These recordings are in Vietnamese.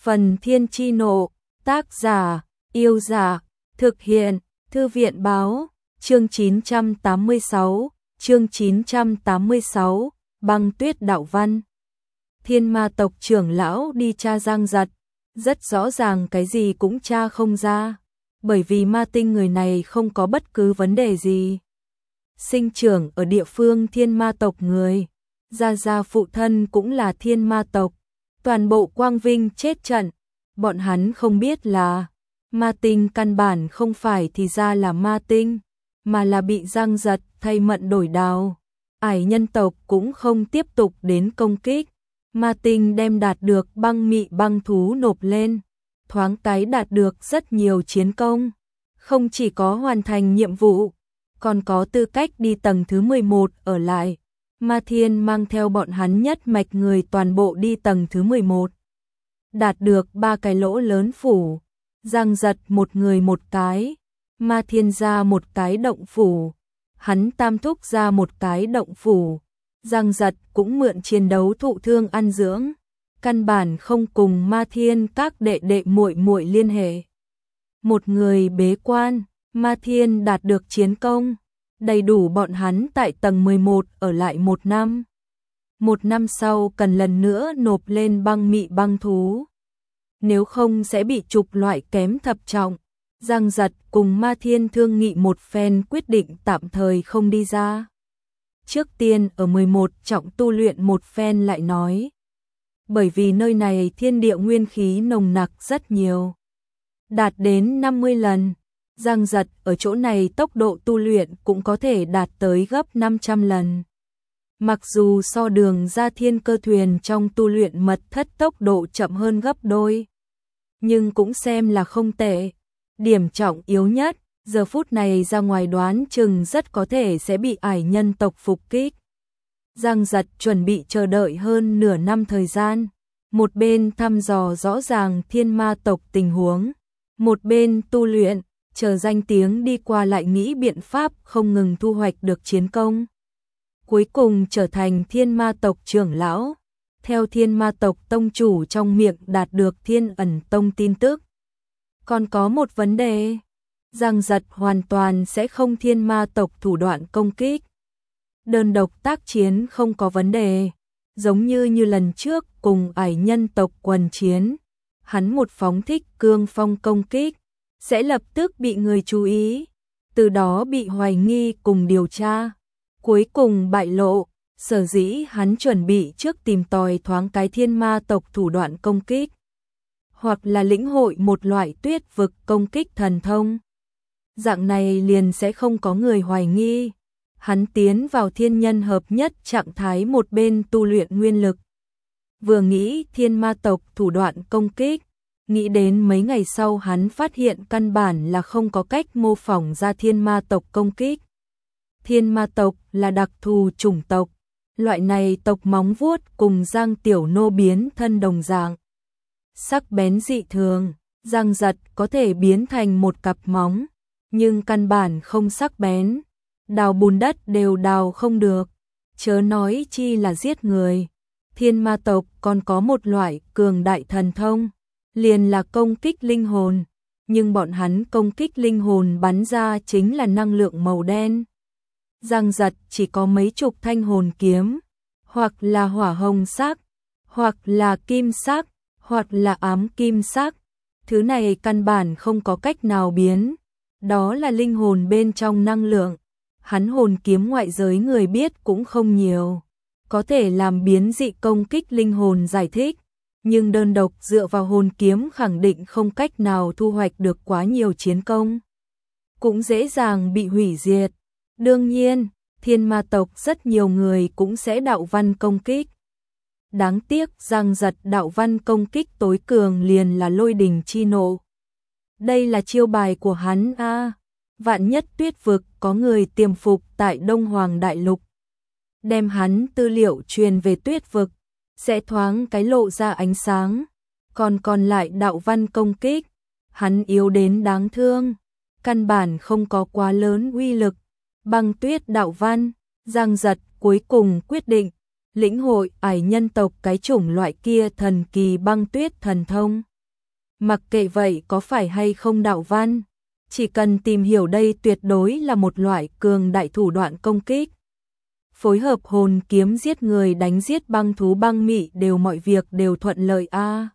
Phần Thiên Chi Nộ, tác giả, Yêu Giả, thực hiện, Thư viện Báo, chương 986, Băng Tuyết Đạo Văn. Thiên Ma tộc trưởng lão đi tra Giang Giật, rất rõ ràng cái gì cũng tra không ra, bởi vì ma tinh người này không có bất cứ vấn đề gì. Sinh trưởng ở địa phương Thiên Ma tộc người, gia phụ thân cũng là Thiên Ma tộc, toàn bộ Quang Vinh chết trận, bọn hắn không biết là ma tinh căn bản không phải thì ra là ma tinh, mà là bị Giang Giật thay mận đổi đào. Ải nhân tộc cũng không tiếp tục đến công kích, ma tinh đem đạt được băng mị băng thú nộp lên, thoáng cái đạt được rất nhiều chiến công, không chỉ có hoàn thành nhiệm vụ, còn có tư cách đi tầng thứ 11 ở lại. Ma Thiên mang theo bọn hắn nhất mạch người toàn bộ đi tầng thứ 11. Đạt được 3 cái lỗ lớn phủ, Giang Giật một người một cái, Ma Thiên ra một cái động phủ, hắn tam thúc ra một cái động phủ, Giang Giật cũng mượn chiến đấu thụ thương ăn dưỡng, căn bản không cùng Ma Thiên các đệ đệ muội muội liên hệ. Một người bế quan, Ma Thiên đạt được chiến công, đầy đủ bọn hắn tại tầng 11 ở lại 1 năm. 1 năm sau cần lần nữa nộp lên băng mị băng thú. Nếu không sẽ bị trục loại kém thập trọng. Giang Giật cùng Ma Thiên thương nghị một phen quyết định tạm thời không đi ra. Trước tiên ở 11 trọng tu luyện một phen lại nói. Bởi vì nơi này thiên địa nguyên khí nồng nặc rất nhiều. Đạt đến 50 lần. Giang Giật ở chỗ này tốc độ tu luyện cũng có thể đạt tới gấp 500 lần. Mặc dù so đường ra thiên cơ thuyền trong tu luyện mật thất tốc độ chậm hơn gấp đôi, nhưng cũng xem là không tệ. Điểm trọng yếu nhất, giờ phút này ra ngoài đoán chừng rất có thể sẽ bị ải nhân tộc phục kích. Giang Giật chuẩn bị chờ đợi hơn nửa năm thời gian, một bên thăm dò rõ ràng Thiên Ma tộc tình huống, một bên tu luyện, chờ danh tiếng đi qua lại nghĩ biện pháp không ngừng thu hoạch được chiến công. Cuối cùng trở thành Thiên Ma tộc trưởng lão, theo Thiên Ma tộc tông chủ trong miệng đạt được Thiên Ẩn Tông tin tức. Còn có một vấn đề, Giang Giật hoàn toàn sẽ không Thiên Ma tộc thủ đoạn công kích. Đơn độc tác chiến không có vấn đề, giống như lần trước cùng ải nhân tộc quần chiến, hắn một phóng thích cương phong công kích, sẽ lập tức bị người chú ý, từ đó bị hoài nghi cùng điều tra. Cuối cùng bại lộ, sở dĩ hắn chuẩn bị trước tìm tòi thoáng cái Thiên Ma tộc thủ đoạn công kích, hoặc là lĩnh hội một loại tuyết vực công kích thần thông. Dạng này liền sẽ không có người hoài nghi. Hắn tiến vào thiên nhân hợp nhất trạng thái một bên tu luyện nguyên lực. Vừa nghĩ Thiên Ma tộc thủ đoạn công kích, nghĩ đến mấy ngày sau hắn phát hiện căn bản là không có cách mô phỏng ra Thiên Ma tộc công kích. Thiên Ma tộc là đặc thù chủng tộc, loại này tộc móng vuốt cùng Giang Tiểu Nô biến thân đồng dạng. Sắc bén dị thường, Giang Giật có thể biến thành một cặp móng, nhưng căn bản không sắc bén, đào bùn đất đều đào không được, chớ nói chi là giết người. Thiên Ma tộc còn có một loại cường đại thần thông, liền là công kích linh hồn, nhưng bọn hắn công kích linh hồn bắn ra chính là năng lượng màu đen. Giang Giật chỉ có mấy chục thanh hồn kiếm, hoặc là hỏa hồng sắc, hoặc là kim sắc, hoặc là ám kim sắc. Thứ này căn bản không có cách nào biến, đó là linh hồn bên trong năng lượng. Hắn hồn kiếm ngoại giới người biết cũng không nhiều, có thể làm biến dị công kích linh hồn giải thích, nhưng đơn độc dựa vào hồn kiếm khẳng định không cách nào thu hoạch được quá nhiều chiến công, cũng dễ dàng bị hủy diệt. Đương nhiên, Thiên Ma tộc rất nhiều người cũng sẽ đạo văn công kích. Đáng tiếc Giang Giật đạo văn công kích tối cường liền là lôi đình chi nộ. Đây là chiêu bài của hắn a. Vạn nhất tuyết vực có người tiềm phục tại Đông Hoàng Đại Lục, đem hắn tư liệu truyền về tuyết vực, sẽ thoáng cái lộ ra ánh sáng. Còn lại đạo văn công kích, hắn yếu đến đáng thương, căn bản không có quá lớn uy lực. Băng tuyết đạo văn, Giang Giật cuối cùng quyết định lĩnh hội ải nhân tộc cái chủng loại kia thần kỳ băng tuyết thần thông. Mặc kệ vậy có phải hay không đạo văn, chỉ cần tìm hiểu đây tuyệt đối là một loại cường đại thủ đoạn công kích. Phối hợp hồn kiếm giết người đánh giết băng thú băng mị đều mọi việc đều thuận lợi a.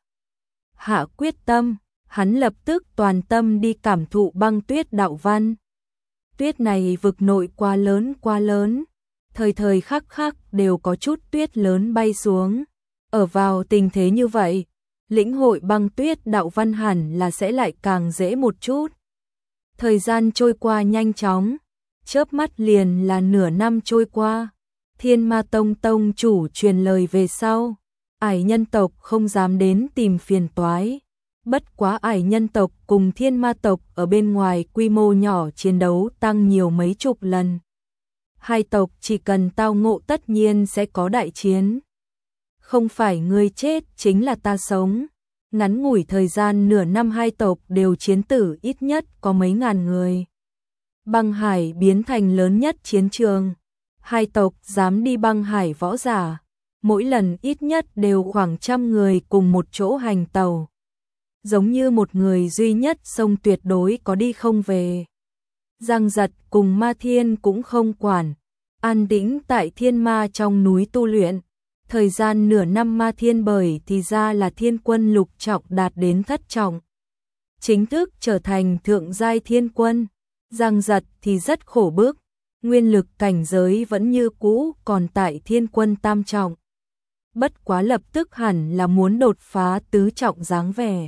Hạ quyết tâm, hắn lập tức toàn tâm đi cảm thụ băng tuyết đạo văn. Tuyết này vực nội quá lớn, thời thời khắc khắc đều có chút tuyết lớn bay xuống. Ở vào tình thế như vậy, lĩnh hội băng tuyết đạo văn hẳn là sẽ lại càng dễ một chút. Thời gian trôi qua nhanh chóng, chớp mắt liền là nửa năm trôi qua. Thiên Ma Tông tông chủ truyền lời về sau, ải nhân tộc không dám đến tìm phiền toái. Bất quá ải nhân tộc cùng Thiên Ma tộc ở bên ngoài quy mô nhỏ chiến đấu tăng nhiều mấy chục lần. Hai tộc chỉ cần tao ngộ tất nhiên sẽ có đại chiến. Không phải ngươi chết chính là ta sống. Ngắn ngủi thời gian nửa năm hai tộc đều chiến tử ít nhất có mấy ngàn người. Băng hải biến thành lớn nhất chiến trường. Hai tộc dám đi băng hải võ giả, mỗi lần ít nhất đều khoảng 100 người cùng một chỗ hành tàu. Giống như một người duy nhất sông tuyệt đối có đi không về. Giang Giật cùng Ma Thiên cũng không quản, an tĩnh tại Thiên Ma trong núi tu luyện. Thời gian nửa năm Ma Thiên bởi thì ra là thiên quân lục trọng đạt đến thất trọng. Chính thức trở thành thượng giai thiên quân. Giang Giật thì rất khổ bức, nguyên lực cảnh giới vẫn như cũ còn tại thiên quân tam trọng. Bất quá lập tức hẳn là muốn đột phá tứ trọng dáng vẻ.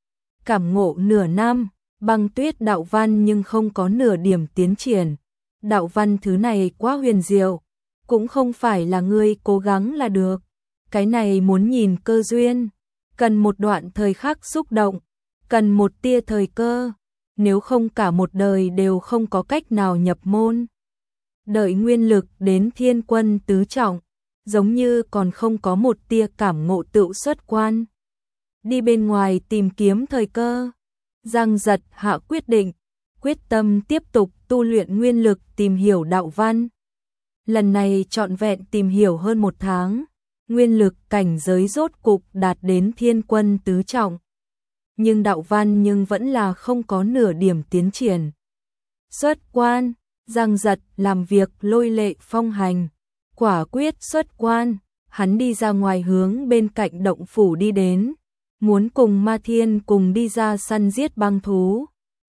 Cảm ngộ nửa năm, băng tuyết đạo văn nhưng không có nửa điểm tiến triển. Đạo văn thứ này quá huyền diệu, cũng không phải là ngươi cố gắng là được. Cái này muốn nhìn cơ duyên, cần một đoạn thời khắc xúc động, cần một tia thời cơ, nếu không cả một đời đều không có cách nào nhập môn. Đợi nguyên lực đến thiên quân tứ trọng, giống như còn không có một tia cảm ngộ tựu xuất quan. Đi bên ngoài tìm kiếm thời cơ. Giang Giật hạ quyết định, quyết tâm tiếp tục tu luyện nguyên lực tìm hiểu đạo văn. Lần này trọn vẹn tìm hiểu hơn 1 tháng, nguyên lực cảnh giới rốt cục đạt đến thiên quân tứ trọng. Nhưng đạo văn nhưng vẫn là không có nửa điểm tiến triển. Xuất quan, Giang Giật làm việc lôi lệ phong hành, quả quyết xuất quan, hắn đi ra ngoài hướng bên cạnh động phủ đi đến, muốn cùng Ma Thiên cùng đi ra săn giết băng thú.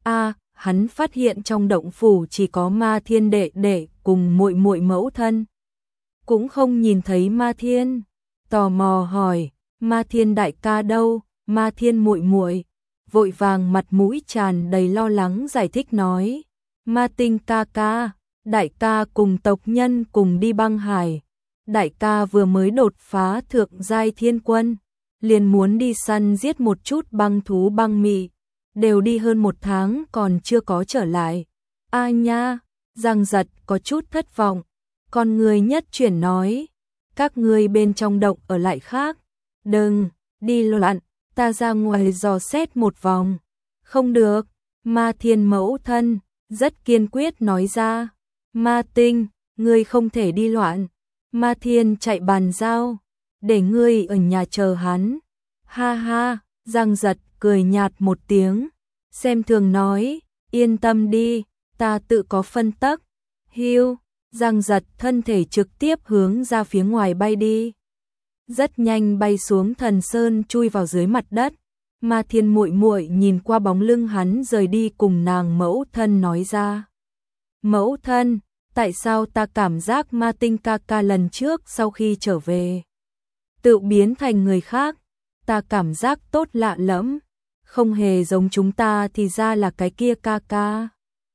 Hắn phát hiện trong động phủ chỉ có Ma Thiên đệ đệ cùng muội muội mẫu thân. Cũng không nhìn thấy Ma Thiên, tò mò hỏi, Ma Thiên đại ca đâu? Ma Thiên muội muội vội vàng mặt mũi tràn đầy lo lắng giải thích nói, Ma Tinh ca ca, đại ca cùng tộc nhân cùng đi băng hải. Đại ca vừa mới đột phá thượng giai thiên quân, liền muốn đi săn giết một chút băng thú băng mị, đều đi hơn 1 tháng còn chưa có trở lại. Nha, Giang Giật có chút thất vọng, con người nhất chuyển nói, các ngươi bên trong động ở lại khác, đừng đi loạn, ta ra ngoài dò xét một vòng. Không được, Ma Thiên mẫu thân rất kiên quyết nói ra, Ma Tinh, ngươi không thể đi loạn. Ma Thiên chạy bàn giao, để ngươi ở nhà chờ hắn. Ha ha, Giang Giật cười nhạt một tiếng, xem thường nói, yên tâm đi, ta tự có phân tắc. Hiu, Giang Giật thân thể trực tiếp hướng ra phía ngoài bay đi. Rất nhanh bay xuống thần sơn chui vào dưới mặt đất. Ma Thiên muội muội nhìn qua bóng lưng hắn rời đi cùng nàng mẫu thân nói ra. Mẫu thân, tại sao ta cảm giác Ma Tinh ca ca lần trước sau khi trở về tự biến thành người khác, ta cảm giác tốt lạ lẫm, không hề giống chúng ta thì ra là cái kia ca ca.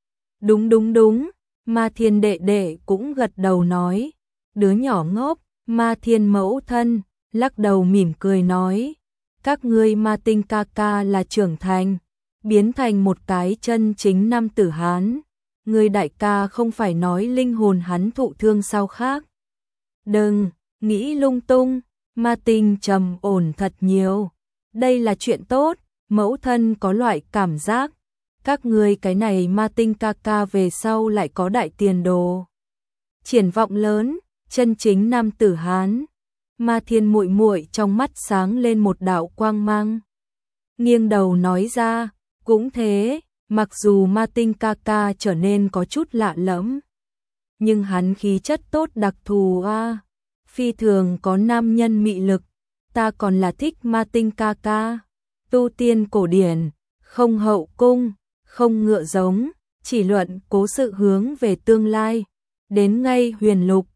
Đúng, Ma Thiên đệ đệ cũng gật đầu nói, đứa nhỏ ngốc. Ma Thiên mẫu thân lắc đầu mỉm cười nói, các ngươi Ma Tinh ca ca là trưởng thành, biến thành một cái chân chính nam tử Hán. Người đại ca không phải nói linh hồn hắn thụ thương sao khác. Đừng nghĩ lung tung, Ma Tinh trầm ổn thật nhiều. Đây là chuyện tốt, mẫu thân có loại cảm giác. Các ngươi cái này Ma Tinh ca ca về sau lại có đại tiền đồ. Triển vọng lớn, chân chính nam tử Hán. Ma Thiên muội muội trong mắt sáng lên một đạo quang mang. nghiêng đầu nói ra, cũng thế, mặc dù Ma Tinh ca ca trở nên có chút lạ lẫm, nhưng hắn khí chất tốt đặc thù phi thường có nam nhân mị lực, ta còn là thích Ma Tinh ca ca. Tu tiên cổ điển, không hậu cung, không ngựa giống, chỉ luận cố sự hướng về tương lai, đến ngay huyền lục,